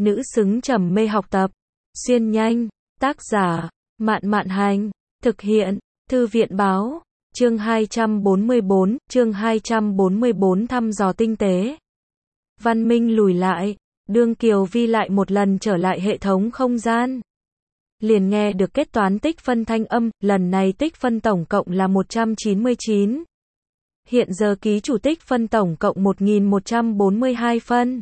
nữ xứng trầm mê học tập. Xuyên nhanh, tác giả, Mạn Mạn Hành, thực hiện, Thư viện Báo, chương 244 thăm dò tinh tế. Văn minh lùi lại, đương Kiều Vi lại một lần trở lại hệ thống không gian. Liền nghe được kết toán tích phân thanh âm, lần này tích phân tổng cộng là 199. Hiện giờ ký chủ tích phân tổng cộng 1142 phân.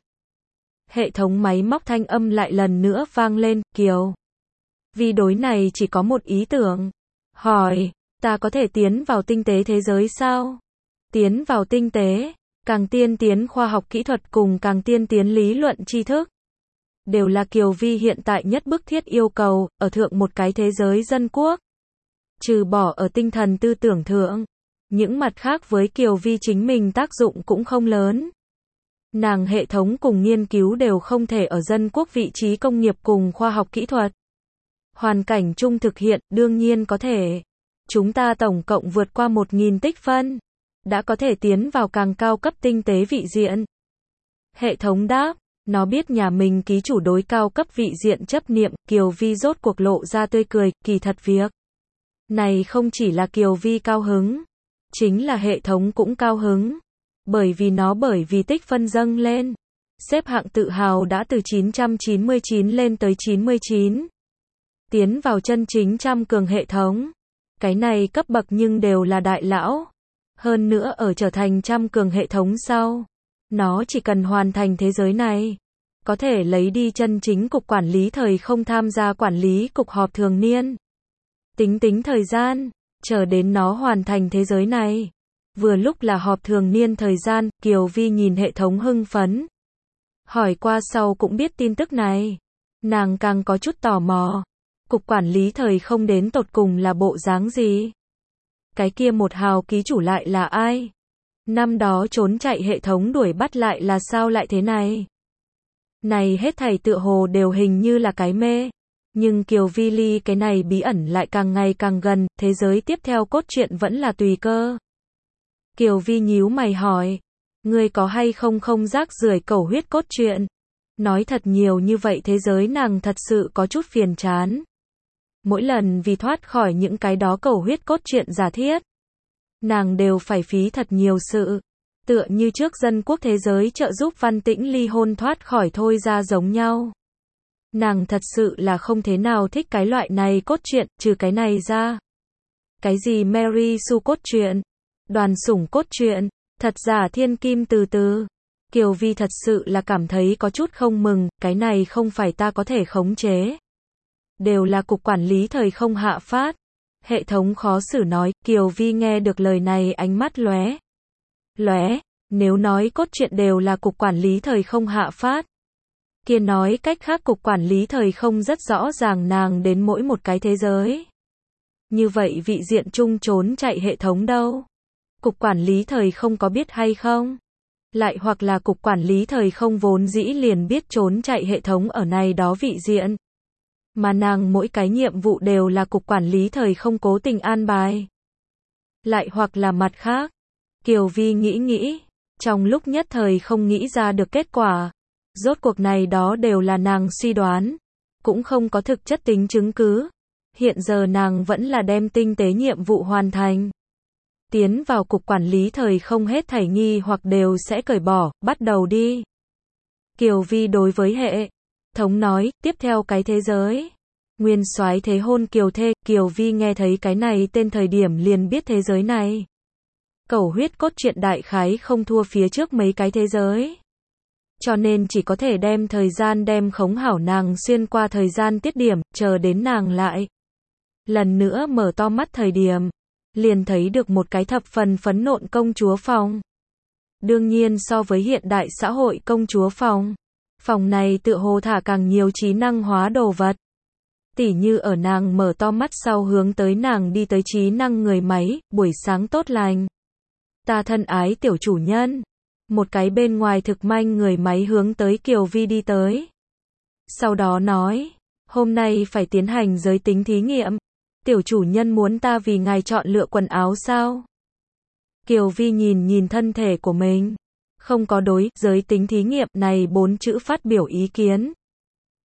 Hệ thống máy móc thanh âm lại lần nữa vang lên, Kiều Vi đối này chỉ có một ý tưởng. Hỏi, ta có thể tiến vào tinh tế thế giới sao? Tiến vào tinh tế, càng tiên tiến khoa học kỹ thuật cùng càng tiên tiến lý luận tri thức. Đều là Kiều Vi hiện tại nhất bức thiết yêu cầu, ở thượng một cái thế giới dân quốc. Trừ bỏ ở tinh thần tư tưởng thượng, những mặt khác với Kiều Vi chính mình tác dụng cũng không lớn. Nàng hệ thống cùng nghiên cứu đều không thể ở dân quốc vị trí công nghiệp cùng khoa học kỹ thuật. Hoàn cảnh chung thực hiện, đương nhiên có thể. Chúng ta tổng cộng vượt qua 1000 tích phân, đã có thể tiến vào càng cao cấp tinh tế vị diện. Hệ thống đáp, nó biết nhà mình ký chủ đối cao cấp vị diện chấp niệm, Kiều Vi rốt cuộc lộ ra tươi cười, kỳ thật việc này không chỉ là Kiều Vi cao hứng, chính là hệ thống cũng cao hứng. Bởi vì tích phân dâng lên, xếp hạng tự hào đã từ 999 lên tới 99. Tiến vào chân chính trăm cường hệ thống. Cái này cấp bậc nhưng đều là đại lão. Hơn nữa ở trở thành trăm cường hệ thống sau, nó chỉ cần hoàn thành thế giới này, có thể lấy đi chân chính cục quản lý thời không tham gia quản lý cục họp thường niên. Tính thời gian, chờ đến nó hoàn thành thế giới này. Vừa lúc là họp thường niên thời gian, Kiều Vi nhìn hệ thống hưng phấn. Hỏi qua sau cũng biết tin tức này. Nàng càng có chút tò mò. Cục quản lý thời không đến tột cùng là bộ dáng gì? Cái kia một hào ký chủ lại là ai? Năm đó trốn chạy hệ thống đuổi bắt lại là sao lại thế này? Này hết thảy tựa hồ đều hình như là cái mê. Nhưng Kiều Vi ly cái này bí ẩn lại càng ngày càng gần, thế giới tiếp theo cốt truyện vẫn là tùy cơ. Kiều Vi nhíu mày hỏi, ngươi có hay không rác rưởi cầu huyết cốt truyện? Nói thật nhiều như vậy thế giới nàng thật sự có chút phiền chán. Mỗi lần vì thoát khỏi những cái đó cầu huyết cốt truyện giả thiết, nàng đều phải phí thật nhiều sự. Tựa như trước dân quốc thế giới trợ giúp Văn Tĩnh ly hôn thoát khỏi thôi ra giống nhau. Nàng thật sự là không thế nào thích cái loại này cốt truyện, trừ cái này ra. Cái gì Mary Sue cốt truyện, Đoàn Sủng cốt truyện, thật giả thiên kim từ từ. Kiều Vi thật sự là cảm thấy có chút không mừng, cái này không phải ta có thể khống chế. Đều là cục quản lý thời không hạ phát. Hệ thống khó xử nói, Kiều Vi nghe được lời này ánh mắt lóe. Nếu nói cốt truyện đều là cục quản lý thời không hạ phát. Kia nói cách khác cục quản lý thời không rất rõ ràng nàng đến mỗi một cái thế giới. Như vậy vị diện chung trốn chạy hệ thống đâu? Cục quản lý thời không có biết hay không? Lại hoặc là cục quản lý thời không vốn dĩ liền biết trốn chạy hệ thống ở này đó vị diện. Mà nàng mỗi cái nhiệm vụ đều là cục quản lý thời không cố tình an bài. Lại hoặc là mặt khác. Kiều Vi nghĩ, trong lúc nhất thời không nghĩ ra được kết quả. Rốt cuộc này đó đều là nàng suy đoán, cũng không có thực chất tính chứng cứ. Hiện giờ nàng vẫn là đem tinh tế nhiệm vụ hoàn thành. Tiến vào cục quản lý thời không hết thảy nghi hoặc đều sẽ cởi bỏ, bắt đầu đi. Kiều Vi đối với hệ thống nói, tiếp theo cái thế giới. Nguyên soái thế hôn Kiều Thê, Kiều Vi nghe thấy cái này tên thời điểm liền biết thế giới này. Cẩu huyết cốt truyện đại khái không thua phía trước mấy cái thế giới. Cho nên chỉ có thể đem thời gian đem khống hảo nàng xuyên qua thời gian tiết điểm, chờ đến nàng lại. Lần nữa mở to mắt thời điểm, liền thấy được một cái thập phần phấn nộn công chúa phòng. Đương nhiên so với hiện đại xã hội công chúa phòng này tựa hồ thả càng nhiều trí năng hóa đồ vật. Tỉ như ở nàng mở to mắt sau hướng tới nàng đi tới trí năng người máy, buổi sáng tốt lành. Ta thân ái tiểu chủ nhân. Một cái bên ngoài thực manh người máy hướng tới Kiều Vi đi tới. Sau đó nói, hôm nay phải tiến hành giới tính thí nghiệm. Tiểu chủ nhân muốn ta vì ngài chọn lựa quần áo sao? Kiều Vi nhìn thân thể của mình. Không có đối, giới tính thí nghiệm này 4 chữ phát biểu ý kiến.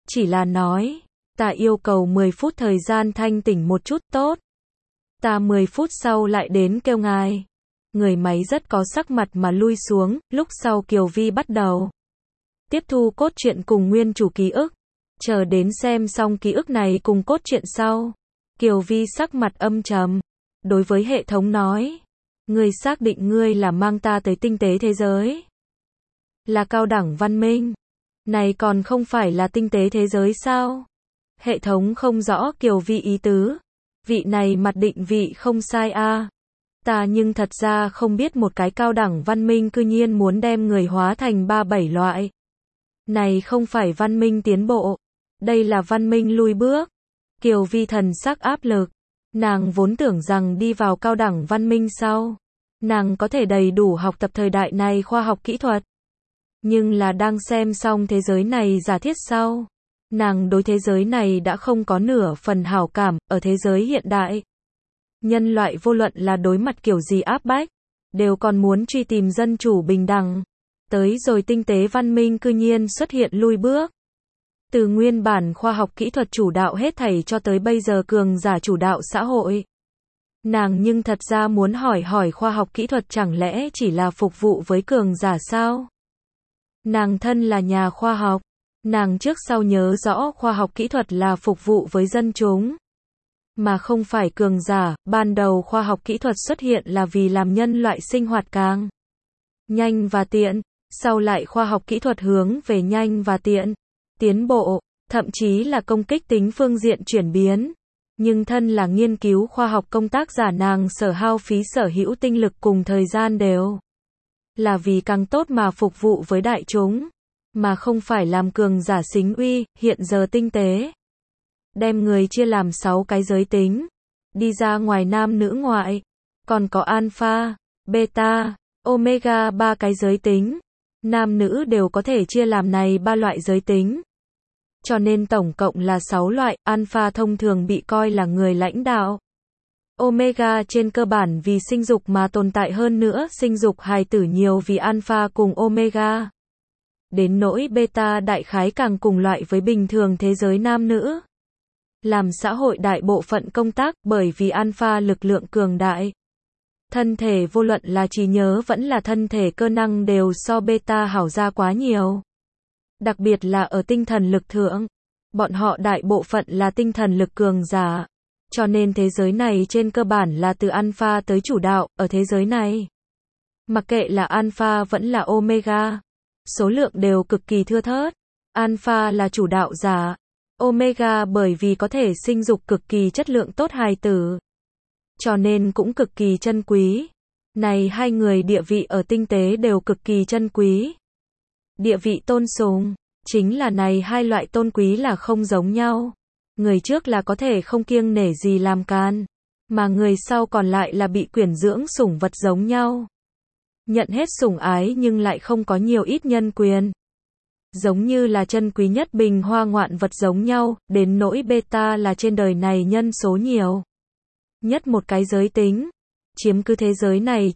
chỉ là nói, ta yêu cầu 10 phút thời gian thanh tỉnh một chút tốt. Ta 10 phút sau lại đến kêu ngài. Người máy rất có sắc mặt mà lui xuống, lúc sau Kiều Vi bắt đầu tiếp thu cốt truyện cùng nguyên chủ ký ức. Chờ đến xem xong ký ức này cùng cốt truyện sau, Kiều Vi sắc mặt âm trầm, đối với hệ thống nói, ngươi xác định ngươi là mang ta tới tinh tế thế giới, là cao đẳng văn minh, này còn không phải là tinh tế thế giới sao? Hệ thống không rõ Kiều Vi ý tứ, vị này mặt định vị không sai a. Ta nhưng thật ra không biết một cái cao đẳng văn minh cư nhiên muốn đem người hóa thành 3-7 loại. Này không phải văn minh tiến bộ, đây là văn minh lùi bước. Kiều Vi thần sắc áp lực, nàng vốn tưởng rằng đi vào cao đẳng văn minh sau, nàng có thể đầy đủ học tập thời đại này khoa học kỹ thuật. Nhưng là đang xem xong thế giới này giả thiết sau, nàng đối thế giới này đã không có nửa phần hảo cảm. Ở thế giới hiện đại, nhân loại vô luận là đối mặt kiểu gì áp bách, đều còn muốn truy tìm dân chủ bình đẳng. Tới rồi tinh tế văn minh cư nhiên xuất hiện lui bước. Từ nguyên bản khoa học kỹ thuật chủ đạo hết thảy cho tới bây giờ cường giả chủ đạo xã hội. Nàng nhưng thật ra muốn hỏi khoa học kỹ thuật chẳng lẽ chỉ là phục vụ với cường giả sao? Nàng thân là nhà khoa học, nàng trước sau nhớ rõ khoa học kỹ thuật là phục vụ với dân chúng, mà không phải cường giả. Ban đầu khoa học kỹ thuật xuất hiện là vì làm nhân loại sinh hoạt càng nhanh và tiện, sau lại khoa học kỹ thuật hướng về nhanh và tiện, tiến bộ, thậm chí là công kích tính phương diện chuyển biến. Nhưng thân là nghiên cứu khoa học công tác giả, nàng sở hao phí sở hữu tinh lực cùng thời gian đều là vì càng tốt mà phục vụ với đại chúng, mà không phải làm cường giả xính uy. Hiện giờ tinh tế đem người chia làm 6 cái giới tính, đi ra ngoài nam nữ ngoại, còn có alpha, beta, omega 3 cái giới tính, nam nữ đều có thể chia làm này 3 loại giới tính. Cho nên tổng cộng là 6 loại. Alpha thông thường bị coi là người lãnh đạo. Omega trên cơ bản vì sinh dục mà tồn tại, hơn nữa sinh dục hài tử nhiều vì alpha cùng omega. Đến nỗi beta đại khái càng cùng loại với bình thường thế giới nam nữ. Làm xã hội đại bộ phận công tác, bởi vì alpha lực lượng cường đại. Thân thể vô luận là trí nhớ vẫn là thân thể cơ năng đều so beta hảo ra quá nhiều. Đặc biệt là ở tinh thần lực thượng, bọn họ đại bộ phận là tinh thần lực cường giả. Cho nên thế giới này trên cơ bản là từ alpha tới chủ đạo. Ở thế giới này, mặc kệ là alpha vẫn là omega, số lượng đều cực kỳ thưa thớt. Alpha là chủ đạo giả, omega bởi vì có thể sinh dục cực kỳ chất lượng tốt hài tử, cho nên cũng cực kỳ chân quý. Này hai người địa vị ở tinh tế đều cực kỳ chân quý. Địa vị tôn sùng, chính là này hai loại tôn quý là không giống nhau. Người trước là có thể không kiêng nể gì làm can, mà người sau còn lại là bị quyển dưỡng sủng vật giống nhau. Nhận hết sủng ái nhưng lại không có nhiều ít nhân quyền. Giống như là chân quý nhất bình hoa ngoạn vật giống nhau. Đến nỗi beta là trên đời này nhân số nhiều nhất một cái giới tính, chiếm cứ thế giới này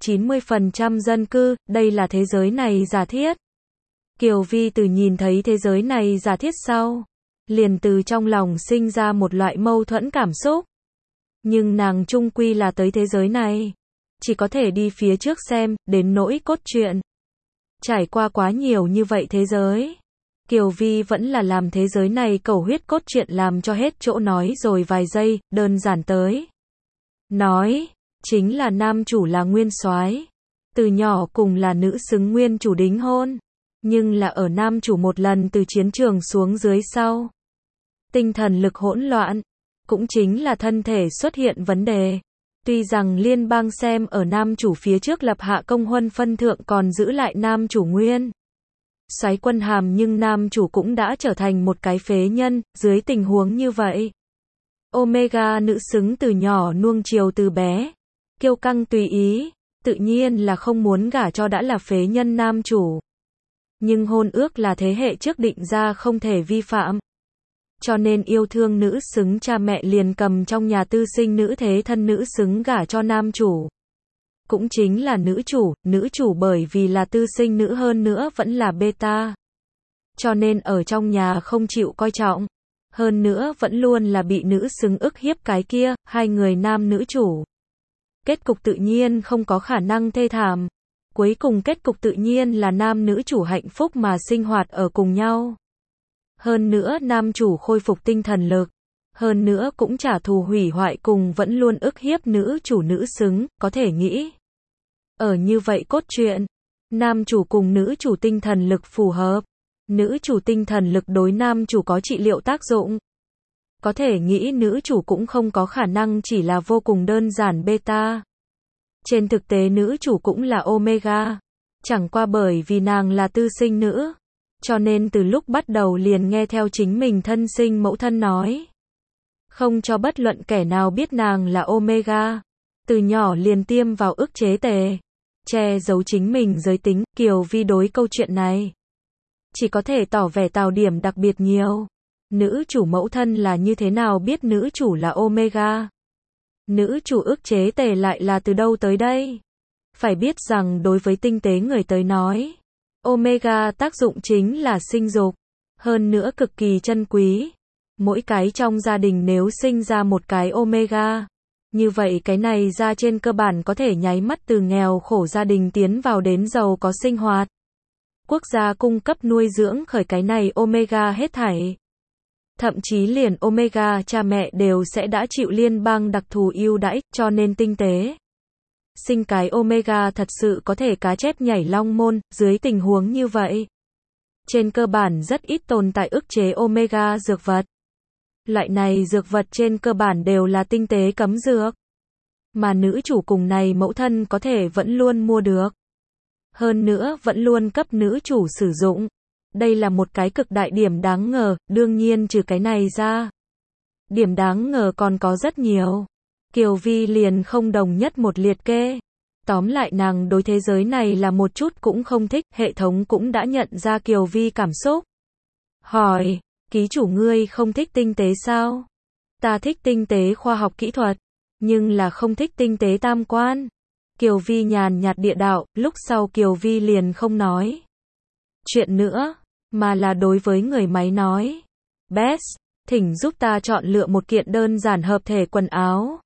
90% dân cư. Đây là thế giới này giả thiết. Kiều Vi từ nhìn thấy thế giới này giả thiết sau, liền từ trong lòng sinh ra một loại mâu thuẫn cảm xúc. Nhưng nàng chung quy là tới thế giới này, chỉ có thể đi phía trước xem. Đến nỗi cốt truyện, trải qua quá nhiều như vậy thế giới, Kiều Vi vẫn là làm thế giới này cầu huyết cốt truyện làm cho hết chỗ nói rồi vài giây. Đơn giản tới nói, chính là nam chủ là nguyên soái, từ nhỏ cùng là nữ xứng nguyên chủ đính hôn. Nhưng là ở nam chủ một lần từ chiến trường xuống dưới sau, tinh thần lực hỗn loạn, cũng chính là thân thể xuất hiện vấn đề. Tuy rằng liên bang xem ở nam chủ phía trước lập hạ công huân phân thượng còn giữ lại nam chủ nguyên soái quân hàm, nhưng nam chủ cũng đã trở thành một cái phế nhân. Dưới tình huống như vậy, omega nữ xứng từ nhỏ nuông chiều từ bé, kiêu căng tùy ý, tự nhiên là không muốn gả cho đã là phế nhân nam chủ. Nhưng hôn ước là thế hệ trước định ra không thể vi phạm. Cho nên yêu thương nữ xứng cha mẹ liền cầm trong nhà tư sinh nữ thế thân nữ xứng gả cho nam chủ. Cũng chính là nữ chủ bởi vì là tư sinh nữ hơn nữa vẫn là beta. cho nên ở trong nhà không chịu coi trọng. Hơn nữa vẫn luôn là bị nữ xứng ức hiếp cái kia, hai người nam nữ chủ. Kết cục tự nhiên không có khả năng thê thảm. Cuối cùng kết cục tự nhiên là nam nữ chủ hạnh phúc mà sinh hoạt ở cùng nhau. Hơn nữa nam chủ khôi phục tinh thần lực. Hơn nữa cũng trả thù hủy hoại cùng vẫn luôn ức hiếp nữ chủ nữ xứng, có thể nghĩ. Ở như vậy cốt truyện, nam chủ cùng nữ chủ tinh thần lực phù hợp. Nữ chủ tinh thần lực đối nam chủ có trị liệu tác dụng. Có thể nghĩ nữ chủ cũng không có khả năng chỉ là vô cùng đơn giản beta. Trên thực tế nữ chủ cũng là omega. Chẳng qua bởi vì nàng là tư sinh nữ. Cho nên từ lúc bắt đầu liền nghe theo chính mình thân sinh mẫu thân nói. Không cho bất luận kẻ nào biết nàng là omega. Từ nhỏ liền tiêm vào ức chế tề. Che giấu chính mình giới tính, Kiều Vi đối câu chuyện này. Chỉ có thể tỏ vẻ tào điểm đặc biệt nhiều. Nữ chủ mẫu thân là như thế nào biết nữ chủ là omega? Nữ chủ ức chế tề lại là từ đâu tới đây? Phải biết rằng đối với tinh tế người tới nói, omega tác dụng chính là sinh dục, hơn nữa cực kỳ chân quý. Mỗi cái trong gia đình nếu sinh ra một cái omega, như vậy cái này ra trên cơ bản có thể nháy mắt từ nghèo khổ gia đình tiến vào đến giàu có sinh hoạt. Quốc gia cung cấp nuôi dưỡng khởi cái này omega hết thảy. Thậm chí liền omega cha mẹ đều sẽ đã chịu liên bang đặc thù ưu đãi, cho nên tinh tế. Sinh cái omega thật sự có thể cá chép nhảy long môn, dưới tình huống như vậy. Trên cơ bản rất ít tồn tại ức chế omega dược vật. Loại này dược vật trên cơ bản đều là tinh tế cấm dược. Mà nữ chủ cùng này mẫu thân có thể vẫn luôn mua được. Hơn nữa vẫn luôn cấp nữ chủ sử dụng. Đây là một cái cực đại điểm đáng ngờ, đương nhiên trừ cái này ra. Điểm đáng ngờ còn có rất nhiều. Kiều Vi liền không đồng nhất một liệt kê. Tóm lại nàng đối thế giới này là một chút cũng không thích, hệ thống cũng đã nhận ra Kiều Vi cảm xúc. Hỏi, ký chủ ngươi không thích tinh tế sao? Ta thích tinh tế khoa học kỹ thuật, nhưng là không thích tinh tế tam quan. Kiều Vi nhàn nhạt địa đạo, lúc sau Kiều Vi liền không nói chuyện nữa, mà là đối với người máy nói. Bess, thỉnh giúp ta chọn lựa một kiện đơn giản hợp thể quần áo.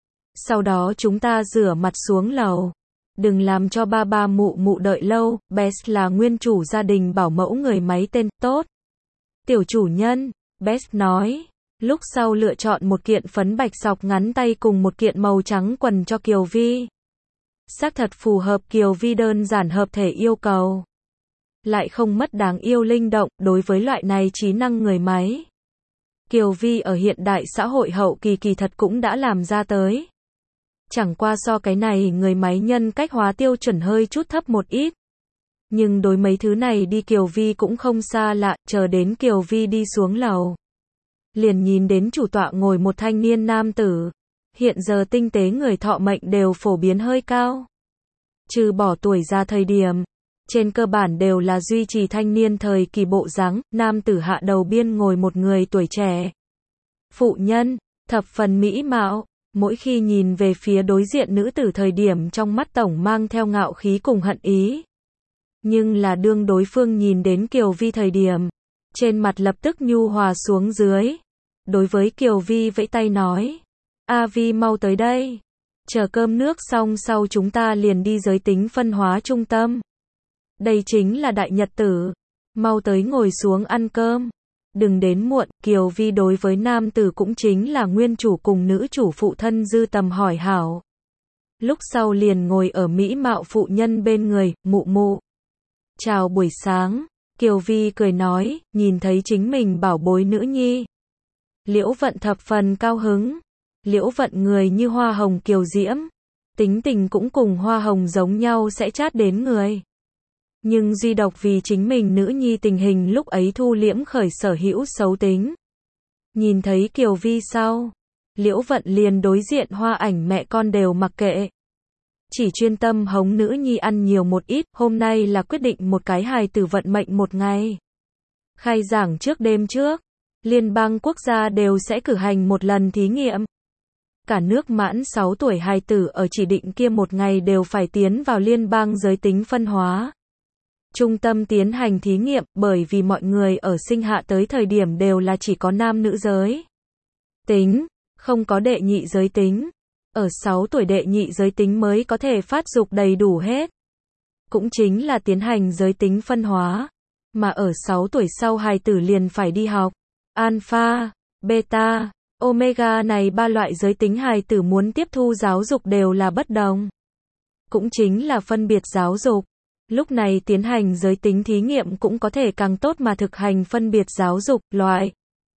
Sau đó chúng ta rửa mặt xuống lầu. Đừng làm cho ba ba mụ mụ đợi lâu, Bess là nguyên chủ gia đình bảo mẫu người máy tên, tốt. Tiểu chủ nhân, Bess nói. Lúc sau lựa chọn một kiện phấn bạch sọc ngắn tay cùng một kiện màu trắng quần cho Kiều Vi. Xác thật phù hợp Kiều Vi đơn giản hợp thể yêu cầu. Lại không mất đáng yêu linh động, đối với loại này trí năng người máy. Kiều Vi ở hiện đại xã hội hậu kỳ kỳ thật cũng đã làm ra tới. Chẳng qua so cái này người máy nhân cách hóa tiêu chuẩn hơi chút thấp một ít. Nhưng đối mấy thứ này đi Kiều Vi cũng không xa lạ, chờ đến Kiều Vi đi xuống lầu. Liền nhìn đến chủ tọa ngồi một thanh niên nam tử. Hiện giờ tinh tế người thọ mệnh đều phổ biến hơi cao. Trừ bỏ tuổi ra thời điểm. Trên cơ bản đều là duy trì thanh niên thời kỳ bộ dáng, nam tử hạ đầu biên ngồi một người tuổi trẻ. Phụ nhân, thập phần mỹ mạo, mỗi khi nhìn về phía đối diện nữ tử thời điểm trong mắt tổng mang theo ngạo khí cùng hận ý. Nhưng là đương đối phương nhìn đến Kiều Vi thời điểm, trên mặt lập tức nhu hòa xuống dưới. Đối với Kiều Vi vẫy tay nói, A Vi mau tới đây. Chờ cơm nước xong sau chúng ta liền đi giới tính phân hóa trung tâm. Đây chính là đại nhật tử. Mau tới ngồi xuống ăn cơm. Đừng đến muộn, Kiều Vi đối với nam tử cũng chính là nguyên chủ cùng nữ chủ phụ thân dư tầm hỏi hảo. Lúc sau liền ngồi ở mỹ mạo phụ nhân bên người, mụ mụ. Chào buổi sáng, Kiều Vi cười nói, nhìn thấy chính mình bảo bối nữ nhi. Liễu Vận thập phần cao hứng. Liễu Vận người như hoa hồng kiều diễm. Tính tình cũng cùng hoa hồng giống nhau sẽ chát đến người. Nhưng duy độc vì chính mình nữ nhi tình hình lúc ấy thu liễm khởi sở hữu xấu tính. Nhìn thấy Kiều Vi sau, Liễu Vận liền đối diện hoa ảnh mẹ con đều mặc kệ. Chỉ chuyên tâm hống nữ nhi ăn nhiều một ít, hôm nay là quyết định một cái hài tử vận mệnh một ngày. Khai giảng trước đêm trước, liên bang quốc gia đều sẽ cử hành một lần thí nghiệm. Cả nước mãn 6 tuổi hài tử ở chỉ định kia một ngày đều phải tiến vào liên bang giới tính phân hóa. trung tâm tiến hành thí nghiệm, bởi vì mọi người ở sinh hạ tới thời điểm đều là chỉ có nam nữ giới tính, không có đệ nhị giới tính. Ở 6 tuổi đệ nhị giới tính mới có thể phát dục đầy đủ hết. Cũng chính là tiến hành giới tính phân hóa. Mà ở 6 tuổi sau hài tử liền phải đi học. Alpha, Beta, Omega này 3 loại giới tính hài tử muốn tiếp thu giáo dục đều là bất đồng. Cũng chính là phân biệt giáo dục. Lúc này tiến hành giới tính thí nghiệm cũng có thể càng tốt mà thực hành phân biệt giáo dục, loại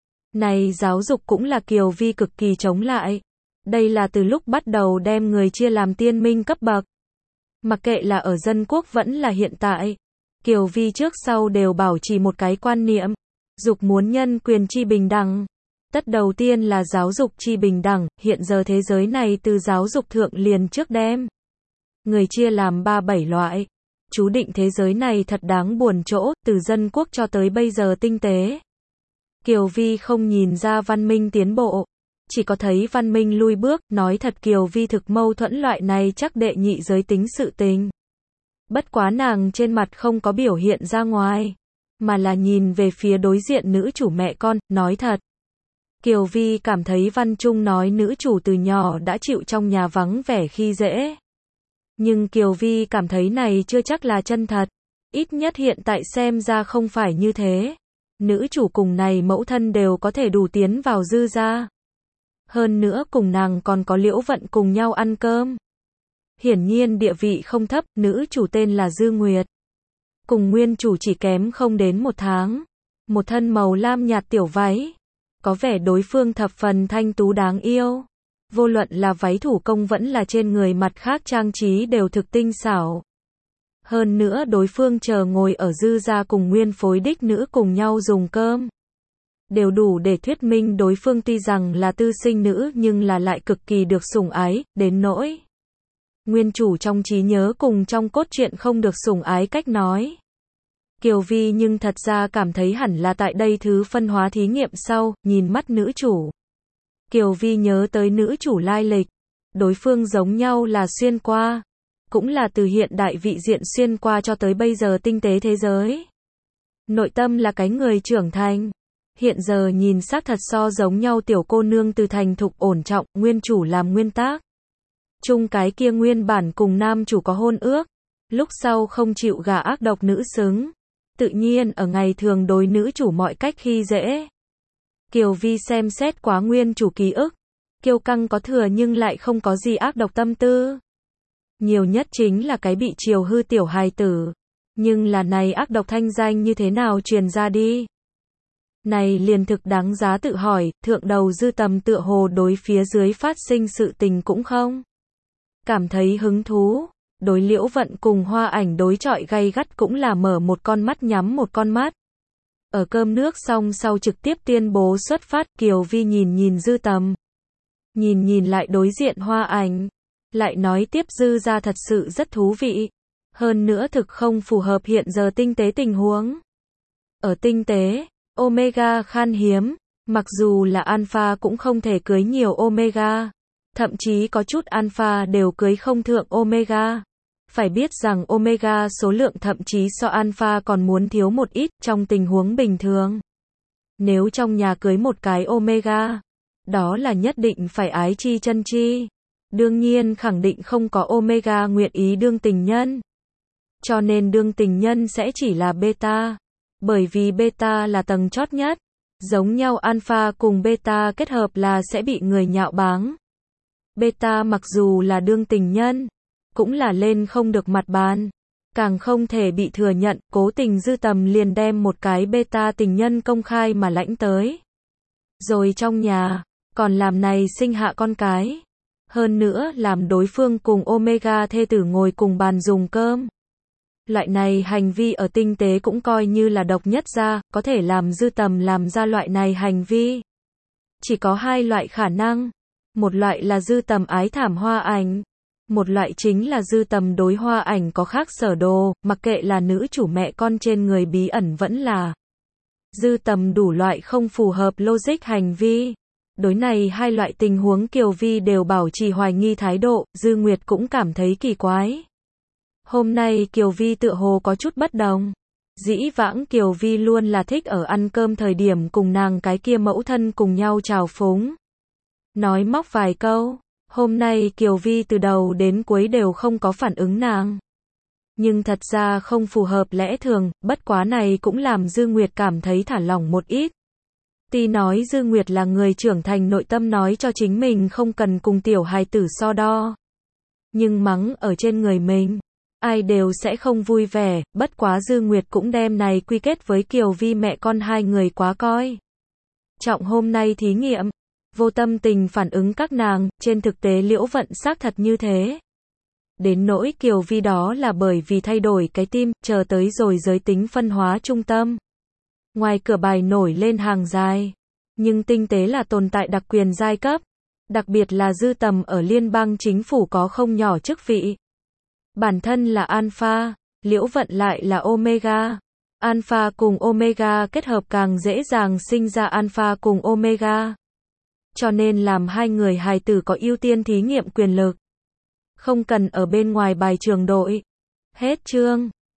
này giáo dục cũng là Kiều Vi cực kỳ chống lại. Đây là từ lúc bắt đầu đem người chia làm tiên minh cấp bậc. Mặc kệ là ở dân quốc vẫn là hiện tại, Kiều Vi trước sau đều bảo trì một cái quan niệm, dục muốn nhân quyền chi bình đẳng. Tất đầu tiên là giáo dục chi bình đẳng, hiện giờ thế giới này từ giáo dục thượng liền trước đem người chia làm 3-7 loại. Chú định thế giới này thật đáng buồn chỗ, từ dân quốc cho tới bây giờ tinh tế. Kiều Vi không nhìn ra văn minh tiến bộ, chỉ có thấy văn minh lui bước, nói thật Kiều Vi thực mâu thuẫn loại này chắc đệ nhị giới tính sự tình. Bất quá nàng trên mặt không có biểu hiện ra ngoài, mà là nhìn về phía đối diện nữ chủ mẹ con, nói thật. Kiều Vi cảm thấy Văn Trung nói nữ chủ từ nhỏ đã chịu trong nhà vắng vẻ khi dễ. Nhưng Kiều Vi cảm thấy này chưa chắc là chân thật, ít nhất hiện tại xem ra không phải như thế. Nữ chủ cùng này mẫu thân đều có thể đủ tiến vào dư gia. Hơn nữa cùng nàng còn có Liễu Vận cùng nhau ăn cơm. Hiển nhiên địa vị không thấp, nữ chủ tên là Dư Nguyệt. Cùng nguyên chủ chỉ kém không đến 1 tháng. Một thân màu lam nhạt tiểu váy. Có vẻ đối phương thập phần thanh tú đáng yêu. Vô luận là váy thủ công vẫn là trên người mặt khác trang trí đều thực tinh xảo. Hơn nữa đối phương chờ ngồi ở dư gia cùng nguyên phối đích nữ cùng nhau dùng cơm. Đều đủ để thuyết minh đối phương tuy rằng là tư sinh nữ nhưng là lại cực kỳ được sủng ái, đến nỗi nguyên chủ trong trí nhớ cùng trong cốt truyện không được sủng ái cách nói. Kiều Vi nhưng thật ra cảm thấy hẳn là tại đây thứ phân hóa thí nghiệm sau, nhìn mắt nữ chủ. Kiều Vi nhớ tới nữ chủ lai lịch, đối phương giống nhau là xuyên qua, cũng là từ hiện đại vị diện xuyên qua cho tới bây giờ tinh tế thế giới. Nội tâm là cái người trưởng thành. Hiện giờ nhìn xác thật so giống nhau tiểu cô nương từ thành thục ổn trọng, nguyên chủ làm nguyên tác. Chung cái kia nguyên bản cùng nam chủ có hôn ước, lúc sau không chịu gả ác độc nữ xứng. Tự nhiên ở ngày thường đối nữ chủ mọi cách khi dễ. Kiều Vi xem xét quá nguyên chủ ký ức, kiêu căng có thừa nhưng lại không có gì ác độc tâm tư. Nhiều nhất chính là cái bị chiều hư tiểu hài tử. Nhưng là này ác độc thanh danh như thế nào truyền ra đi? Này liền thực đáng giá tự hỏi, thượng đầu Dư Tầm tựa hồ đối phía dưới phát sinh sự tình cũng không cảm thấy hứng thú. Đối Liễu Vận cùng Hoa Ảnh đối chọi gay gắt cũng là mở một con mắt nhắm một con mắt. Ở cơm nước xong sau trực tiếp tuyên bố xuất phát, Kiều Vi nhìn nhìn Dư Tầm. Nhìn lại đối diện Hoa Ảnh. Lại nói tiếp Dư gia thật sự rất thú vị. Hơn nữa thực không phù hợp hiện giờ tinh tế tình huống. Ở tinh tế, Omega khan hiếm. Mặc dù là Alpha cũng không thể cưới nhiều Omega. Thậm chí có chút Alpha đều cưới không thượng Omega. Phải biết rằng Omega số lượng thậm chí so Alpha còn muốn thiếu một ít trong tình huống bình thường. Nếu trong nhà cưới một cái Omega, đó là nhất định phải ái chi chân chi. Đương nhiên khẳng định không có Omega nguyện ý đương tình nhân. Cho nên đương tình nhân sẽ chỉ là Beta. Bởi vì Beta là tầng chót nhất. Giống nhau Alpha cùng Beta kết hợp là sẽ bị người nhạo báng. Beta mặc dù là đương tình nhân, cũng là lên không được mặt bàn. Càng không thể bị thừa nhận, cố tình Dư Tầm liền đem một cái Beta tình nhân công khai mà lãnh tới. Rồi trong nhà, còn làm này sinh hạ con cái. Hơn nữa làm đối phương cùng Omega thê tử ngồi cùng bàn dùng cơm. Loại này hành vi ở tinh tế cũng coi như là độc nhất ra, có thể làm Dư Tầm làm ra loại này hành vi. Chỉ có 2 loại khả năng. Một loại là Dư Tầm ái thảm Hoa Ảnh. Một loại chính là Dư Tầm đối Hoa Ảnh có khác sở đồ, mặc kệ là nữ chủ mẹ con trên người bí ẩn vẫn là Dư Tầm đủ loại không phù hợp logic hành vi. Đối này 2 loại tình huống Kiều Vi đều bảo trì hoài nghi thái độ, Dư Nguyệt cũng cảm thấy kỳ quái. Hôm nay Kiều Vi tựa hồ có chút bất đồng. Dĩ vãng Kiều Vi luôn là thích ở ăn cơm thời điểm cùng nàng cái kia mẫu thân cùng nhau chào phúng. Nói móc vài câu. Hôm nay Kiều Vi từ đầu đến cuối đều không có phản ứng nàng. Nhưng thật ra không phù hợp lẽ thường, bất quá này cũng làm Dư Nguyệt cảm thấy thả lỏng một ít. Tuy nói Dư Nguyệt là người trưởng thành nội tâm nói cho chính mình không cần cùng tiểu hài tử so đo. Nhưng mắng ở trên người mình, ai đều sẽ không vui vẻ, bất quá Dư Nguyệt cũng đem này quy kết với Kiều Vi mẹ con hai người quá coi trọng hôm nay thí nghiệm, vô tâm tình phản ứng các nàng, trên thực tế Liễu Vận xác thật như thế. Đến nỗi Kiều Vi đó là bởi vì thay đổi cái tim, chờ tới rồi giới tính phân hóa trung tâm. Ngoài cửa bài nổi lên hàng dài, nhưng tinh tế là tồn tại đặc quyền giai cấp, đặc biệt là Dư Tầm ở liên bang chính phủ có không nhỏ chức vị. Bản thân là Alpha, Liễu Vận lại là Omega. Alpha cùng Omega kết hợp càng dễ dàng sinh ra Alpha cùng Omega. Cho nên làm hai người hài tử có ưu tiên thí nghiệm quyền lực. Không cần ở bên ngoài bài trường đội. Hết chương.